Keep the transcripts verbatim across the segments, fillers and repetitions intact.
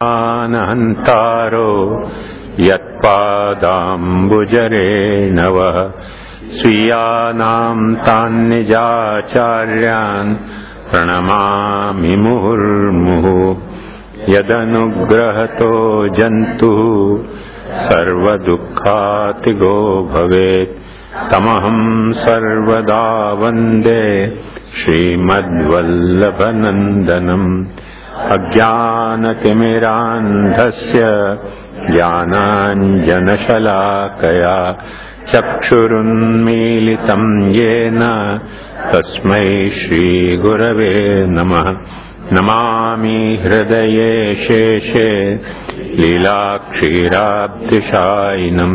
हन्तारो यत्पादाम्बुजरेणव स्वीयानां तान्निजाचार्यान् प्रणमामि मुहुर्मुहुः। यदनुग्रहतो जन्तुः सर्वदुःखातिगो भवेत् तमहं सर्वदा वन्दे श्रीमद्वल्लभनन्दनम्। अज्ञानतिमिरान्धस्य ज्ञानाञ्जनशलाकया चक्षुरुन्मीलितं येन तस्मै श्रीगुरवे नमः। नमामि हृदये शेषे लीलाक्षीराब्धिशायिनं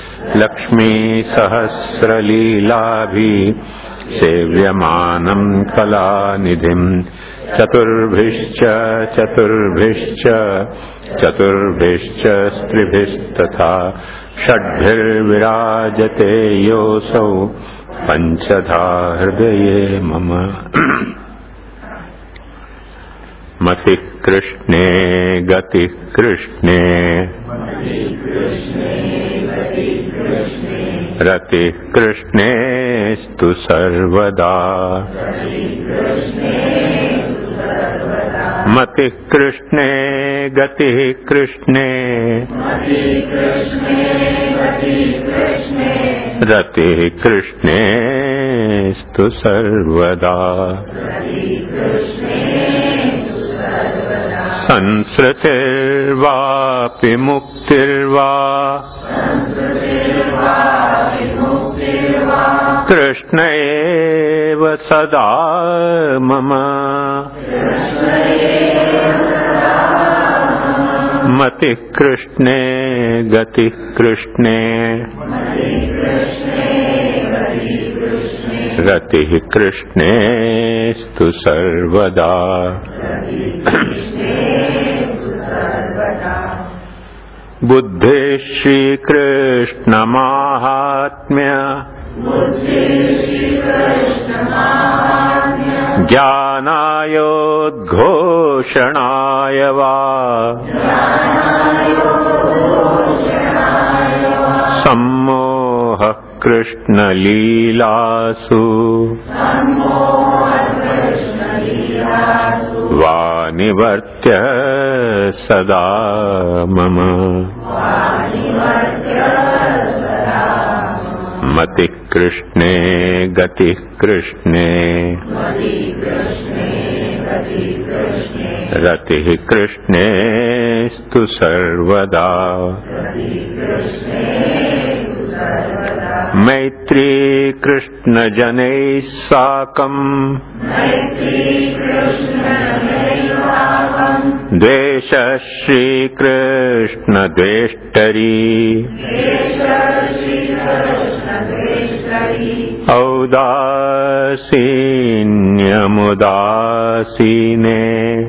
लक्ष्मीसहस्रलीलाभिः सेव्यमानं कलानिधिम्। चतुर्भिश्च चतुर्भिश्च चतुर्भिश्च स्त्रिभिस्तथा षड्भिर्विराजते योऽसौ पञ्चधा हृदये मम। मतिः कृष्णे गतिः कृष्णे रतिः कृष्णेस्तु सर्वदा। मतिः कृष्णे गतिः कृष्णे रतिः कृष्णेस्तु सर्वदा। संसृतिर्वापि मुक्तिर्वा कृष्ण एव सदा मम। मतिः कृष्णे गतिः कृष्णे रतिः कृष्णेस्तु सर्वदा। बुद्धिः श्रीकृष्णमाहात्म्य ज्ञानायोद्घोषणाय वा सम्मोहः कृष्णलीलासु वा निवर्त्य सदा मम। मतिः कृष्णे गतिः कृष्णे रतिः कृष्णेस्तु सर्वदा। मैत्री कृष्णजनैः साकम् द्वेषः श्रीकृष्णद्वेष्टरी औदासीन्यमुदासीने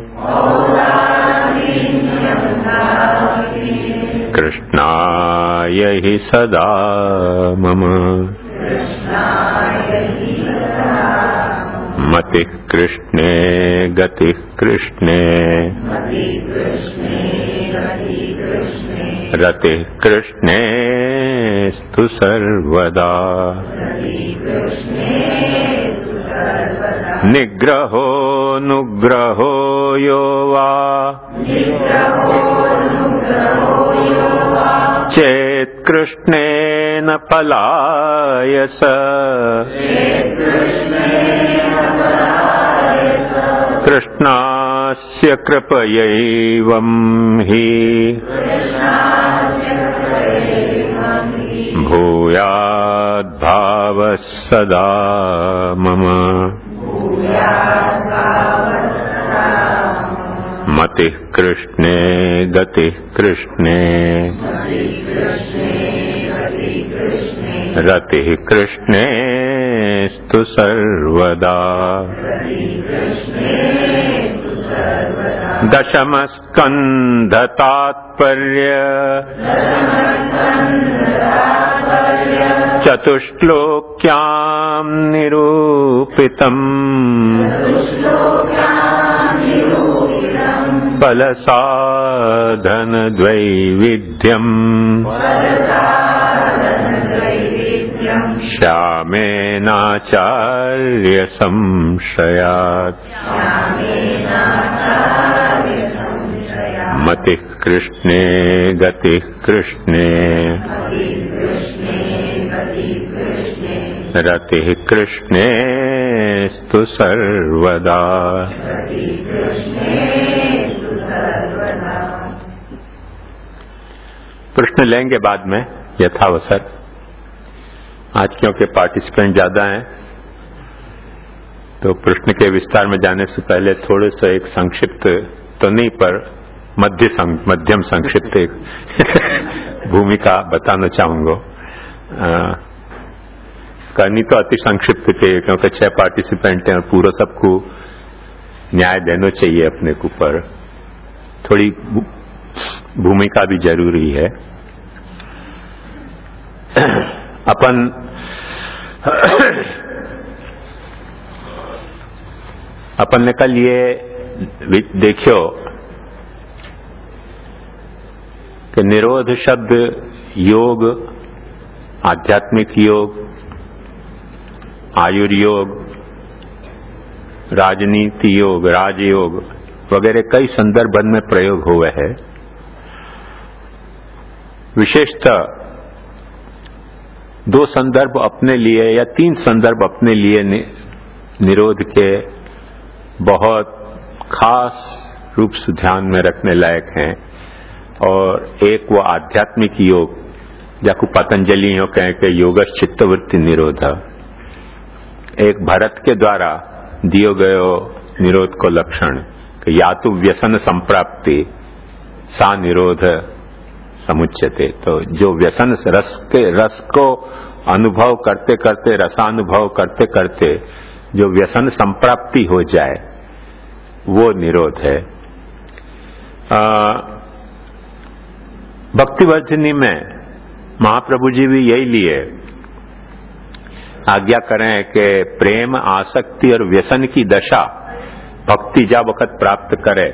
कृष्णाय हि सदा मम। मतिः कृष्णे गतिः कृष्णे रतिः कृष्णेस्तु सर्वदा। निग्रहो नुग्रहो यो वा चेत् कृष्णेन पलायस कृष्णास्य कृपयैवं हि भूयाद्भावः सदा मम। मतिः कृष्णे गतिः कृष्णे रतिः कृष्णेस्तु सर्वदा। दशमस्कन्धतात्पर्य चतुश्लोक्यां निरूपितम् फल साधन द्वैविध्यम् श्यामेनाचार्य संशयात् मतिः कृष्णे गतिः कृष्णे रतिः कृष्णेस्तु सर्वदा। प्रश्न लेंगे बाद में यथावसर। आज क्योंकि पार्टिसिपेंट ज्यादा हैं तो प्रश्न के विस्तार में जाने से पहले थोड़े सा एक संक्षिप्त तो नहीं पर मध्य सं, मध्यम संक्षिप्त एक भूमिका बताना चाहूंगा। करनी तो अति संक्षिप्त के क्योंकि छह पार्टिसिपेंट हैं और पूरा सबको न्याय देना चाहिए अपने के ऊपर, थोड़ी भूमिका भी जरूरी है। अपन अपन ने कल ये देखियो कि निरोध शब्द योग, आध्यात्मिक योग, आयुर्योग, राजनीति योग, राजयोग वगैरह कई संदर्भ में प्रयोग हुए हैं। विशेषतः दो संदर्भ अपने लिए या तीन संदर्भ अपने लिए नि, निरोध के बहुत खास रूप से ध्यान में रखने लायक हैं। और एक वो आध्यात्मिक योग जाको पतंजलि यो कहें कि योगश चित्तवृत्ति निरोध, एक भरत के द्वारा दियो गयो निरोध को लक्षण कि या तो व्यसन संप्राप्ति सा निरोध समुच्यते। तो जो व्यसन रस के रस को अनुभव करते करते, रसानुभव करते करते जो व्यसन संप्राप्ति हो जाए वो निरोध है। भक्तिवर्धिनी में महाप्रभु जी भी यही लिए आज्ञा करें कि प्रेम, आसक्ति और व्यसन की दशा भक्ति जा वक्त प्राप्त करे।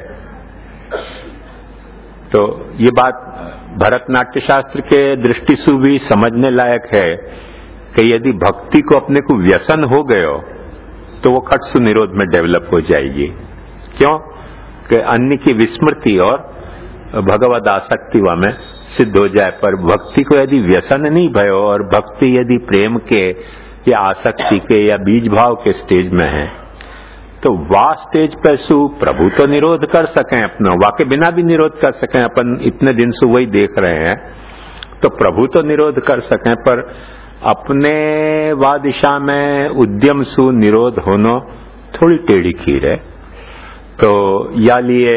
तो ये बात भरतनाट्य शास्त्र के दृष्टि से भी समझने लायक है कि यदि भक्ति को अपने को व्यसन हो गयो तो वो खट सु निरोध में डेवलप हो जाएगी। क्यों कि अन्य की विस्मृति और भगवद आसक्ति में सिद्ध हो जाए। पर भक्ति को यदि व्यसन नहीं भयो और भक्ति यदि प्रेम के या आसक्ति के या बीज भाव के स्टेज में है तो वाह स्टेज पे सु प्रभु तो निरोध कर सकें अपना, वाह के बिना भी निरोध कर सकें। अपन इतने दिन से वही देख रहे हैं तो प्रभु तो निरोध कर सकें पर अपने वा दिशा में उद्यम सु निरोध होना थोड़ी टेढ़ी खीर है। तो या लिए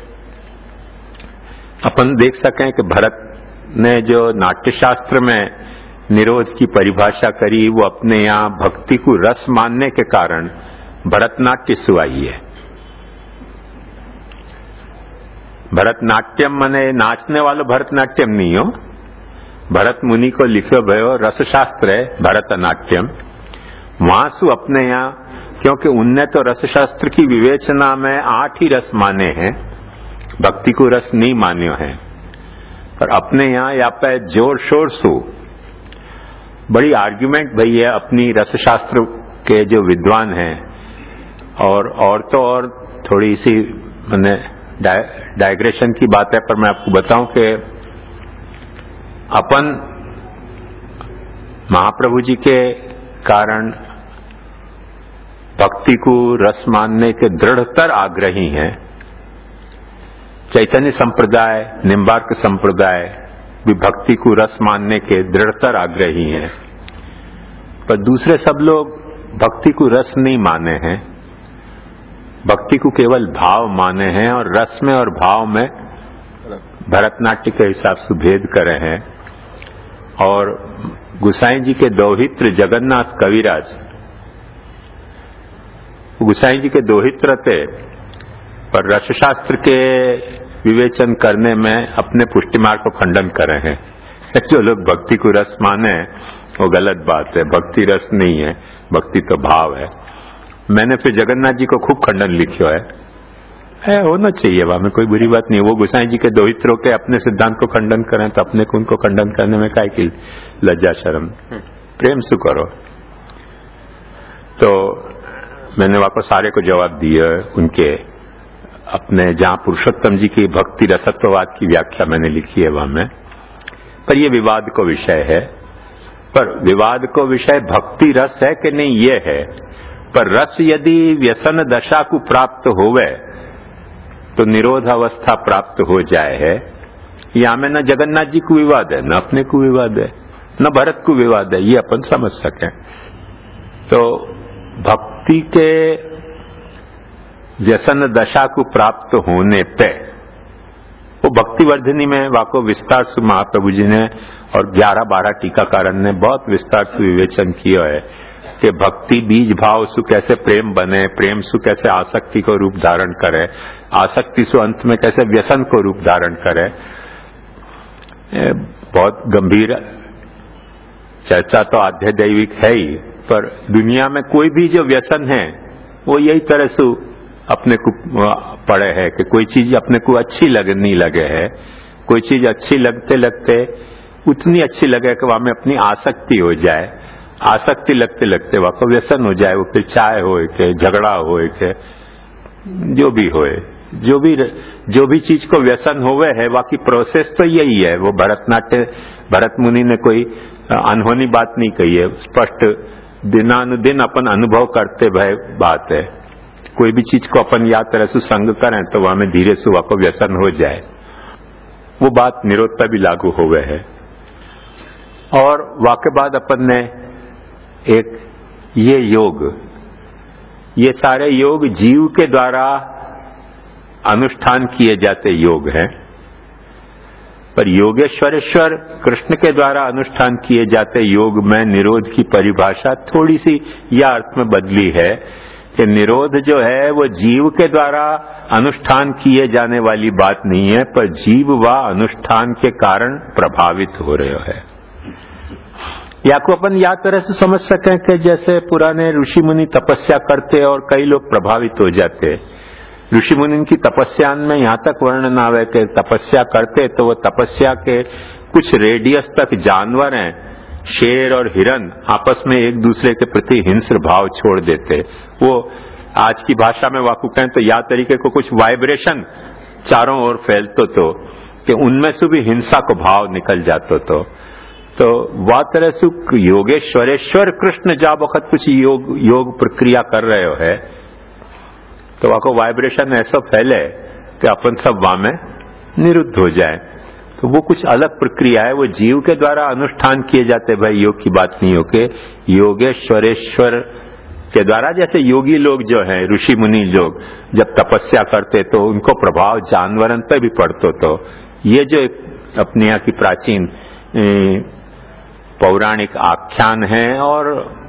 अपन देख सकें कि भरत ने जो नाट्यशास्त्र में निरोध की परिभाषा करी वो अपने यहाँ भक्ति को रस मानने के कारण भरतनाट्य सुआई है। भरतनाट्यम माने नाचने वालों भरतनाट्यम नहीं हो। भरत मुनि को लिखो भयो रसशास्त्र है भरतनाट्यम। वहां सु अपने यहाँ, क्योंकि उनने तो रसशास्त्र की विवेचना में आठ ही रस माने हैं, भक्ति को रस नहीं मान्यो है। पर अपने यहाँ या पे जोर शोर सु बड़ी आर्ग्यूमेंट भई है अपनी रसशास्त्र के जो विद्वान हैं। और और तो और थोड़ी सी मैंने डाइग्रेशन की बात है पर मैं आपको बताऊं कि अपन महाप्रभु जी के कारण भक्ति को रस मानने के दृढ़तर आग्रही हैं। चैतन्य संप्रदाय, निम्बार्क संप्रदाय भी भक्ति को रस मानने के दृढ़तर आग्रही हैं। पर दूसरे सब लोग भक्ति को रस नहीं माने हैं, भक्ति को केवल भाव माने हैं और रस में और भाव में भरतनाट्य के हिसाब से भेद करे हैं। और गुसाई जी के दोहित्र जगन्नाथ कविराज, गुसाई जी के दोहित्र थे पर रसशास्त्र के विवेचन करने में अपने पुष्टिमार्ग को खंडन करे हैं। जो लोग भक्ति को रस माने वो गलत बात है, भक्ति रस नहीं है, भक्ति तो भाव है। मैंने फिर जगन्नाथ जी को खूब खंडन लिखियो है है, होना चाहिए, वहां में कोई बुरी बात नहीं। वो गोसाई जी के दोहित्रों के अपने सिद्धांत को खंडन करें तो अपने को उनको खंडन करने में काय की लज्जा शर्म, प्रेम से करो। तो मैंने वहां को सारे को जवाब दिया उनके अपने, जहां पुरुषोत्तम जी की भक्ति रसत्ववाद की व्याख्या मैंने लिखी है वहां में, पर यह विवाद को विषय है। पर विवाद को विषय भक्ति रस है कि नहीं ये है, पर रस यदि व्यसन दशा को प्राप्त होवे तो निरोध अवस्था प्राप्त हो जाए है, यहां में न जगन्नाथ जी को विवाद है, न अपने को विवाद है, न भरत को विवाद है, ये अपन समझ सकें। तो भक्ति के व्यसन दशा को प्राप्त होने पे वो भक्ति वर्धिनी में वाको विस्तार से महाप्रभु जी ने और ग्यारह बारह टीकाकारन ने बहुत विस्तार से विवेचन किया है कि भक्ति बीज भाव सु कैसे प्रेम बने, प्रेम सु कैसे आसक्ति को रूप धारण करे, आसक्ति सु अंत में कैसे व्यसन को रूप धारण करे। बहुत गंभीर चर्चा तो आध्य दैविक है ही, पर दुनिया में कोई भी जो व्यसन है वो यही तरह से अपने को पड़े है कि कोई चीज अपने को अच्छी लगनी लगे है, कोई चीज अच्छी लगते लगते उतनी अच्छी लगे कि वहां में अपनी आसक्ति हो जाए, आसक्ति लगते लगते वहां को व्यसन हो जाए, वो फिर चाय होए के झगड़ा होए के जो भी होए, जो भी जो भी चीज को व्यसन होवे है वहां की प्रोसेस तो यही है। वो भरतनाट्य भरत मुनि ने कोई अनहोनी बात नहीं कही है, स्पष्ट दिनानुदिन अपन अनुभव करते भय बात है। कोई भी चीज को अपन या तरह से संग करें तो वहां में धीरे से वहां को व्यसन हो जाए, वो बात निरोध पर भी लागू हो गए है। और वाके बाद अपन ने एक ये योग, ये सारे योग जीव के द्वारा अनुष्ठान किए जाते योग हैं, पर योगेश्वरेश्वर कृष्ण के द्वारा अनुष्ठान किए जाते योग में निरोध की परिभाषा थोड़ी सी या अर्थ में बदली है कि निरोध जो है वो जीव के द्वारा अनुष्ठान किए जाने वाली बात नहीं है, पर जीव व अनुष्ठान के कारण प्रभावित हो रहे है। या को अपन या तरह से समझ सकें कि जैसे पुराने ऋषि मुनि तपस्या करते और कई लोग प्रभावित हो जाते। ऋषि मुनि की तपस्या में यहां तक वर्णन आवे कि तपस्या करते तो वो तपस्या के कुछ रेडियस तक जानवर हैं, शेर और हिरन, आपस में एक दूसरे के प्रति हिंस्र भाव छोड़ देते। वो आज की भाषा में वाकु कहें तो या तरीके को कुछ वाइब्रेशन चारों ओर फैलतो तो कि उनमें से भी हिंसा को भाव निकल जातो तो तो वह तरह से योगेश्वरेश्वर कृष्ण जा वक्त कुछ योग योग प्रक्रिया कर रहे हो है तो वहां को वाइब्रेशन ऐसा फैले कि अपन सब वहां में निरुद्ध हो जाए। तो वो कुछ अलग प्रक्रिया है, वो जीव के द्वारा अनुष्ठान किए जाते। भाई योग की बात नहीं हो के योगेश्वरेश्वर के द्वारा, जैसे योगी लोग जो हैं, ऋषि मुनि लोग जब तपस्या करते तो उनको प्रभाव जानवरन पर भी पड़तो। तो ये जो अपने यहाँ की प्राचीन पौराणिक आख्यान है और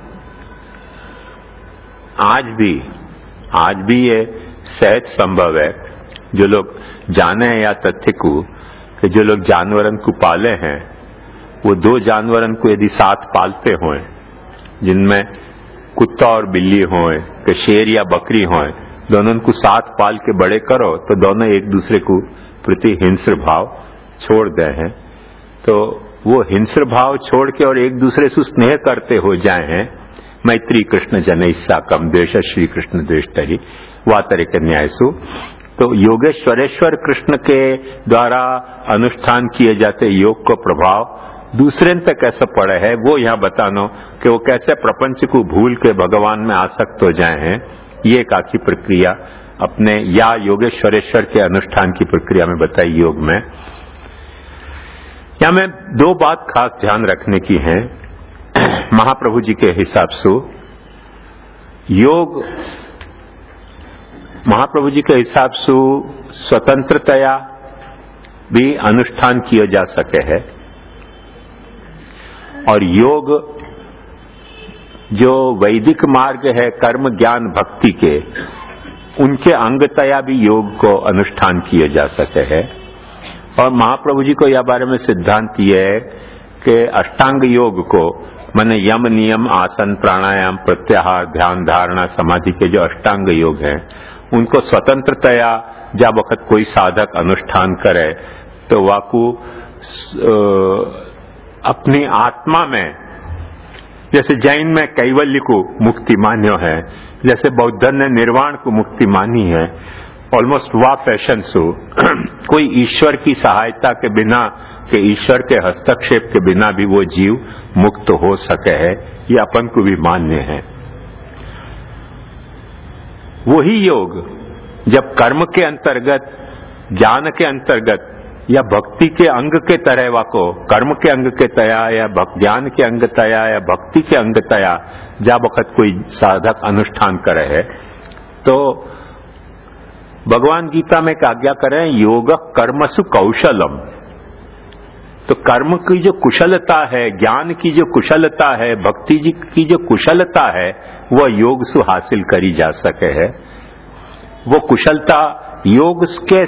आज भी आज भी ये सहज संभव है। जो लोग जाने या तथ्य को कि जो लोग जानवरन को पाले हैं वो दो जानवरन को यदि साथ पालते हों, जिनमें कुत्ता और बिल्ली हों कि शेर या बकरी हों, दोनों को साथ पाल के बड़े करो तो दोनों एक दूसरे को प्रति हिंस्र भाव छोड़ दे हैं। तो वो हिंस्र भाव छोड़ के और एक दूसरे से स्नेह करते हो जाए हैं। मैत्री कृष्ण जनैसा कम द्वेष श्री कृष्ण द्वेष्टहि वा तरह के न्याय सु। तो योगेश्वरेश्वर कृष्ण के द्वारा अनुष्ठान किए जाते योग को प्रभाव दूसरे पे कैसे पड़े है वो यहाँ बतानो कि वो कैसे प्रपंच को भूल के भगवान में आसक्त हो जाए हैं। ये एक आखिरी प्रक्रिया अपने या योगेश्वरेश्वर के अनुष्ठान की प्रक्रिया में बताई योग में। या में दो बात खास ध्यान रखने की है महाप्रभु जी के हिसाब से। योग महाप्रभु जी के हिसाब से स्वतंत्रतया भी अनुष्ठान किया जा सके है और योग जो वैदिक मार्ग है कर्म ज्ञान भक्ति के, उनके अंगतया भी योग को अनुष्ठान किया जा सके है। और महाप्रभु जी को यह बारे में सिद्धांत यह है कि अष्टांग योग को माने यम नियम आसन प्राणायाम प्रत्याहार ध्यान धारणा समाधि के जो अष्टांग योग हैं उनको स्वतंत्रतया जा वक्त कोई साधक अनुष्ठान करे तो वाकू अपनी आत्मा में, जैसे जैन में कैवल्य को मुक्ति मान्यो है, जैसे बौद्धन ने निर्वाण को मुक्ति मानी है, ऑलमोस्ट वा फैशन सो कोई ईश्वर की सहायता के बिना के ईश्वर के हस्तक्षेप के बिना भी वो जीव मुक्त हो सके है, ये अपन को भी मान्य है। वही योग जब कर्म के अंतर्गत, ज्ञान के अंतर्गत या भक्ति के अंग के तरह वाको, कर्म के अंग के तया या ज्ञान के अंग तया या भक्ति के अंग तया जब वक्त कोई साधक अनुष्ठान करे है, तो भगवान गीता में एक आज्ञा करें, योग कर्मसु कौशलम। तो कर्म की जो कुशलता है, ज्ञान की जो कुशलता है, भक्ति जी की जो कुशलता है, वह योग से हासिल करी जा सके है। वो कुशलता योग के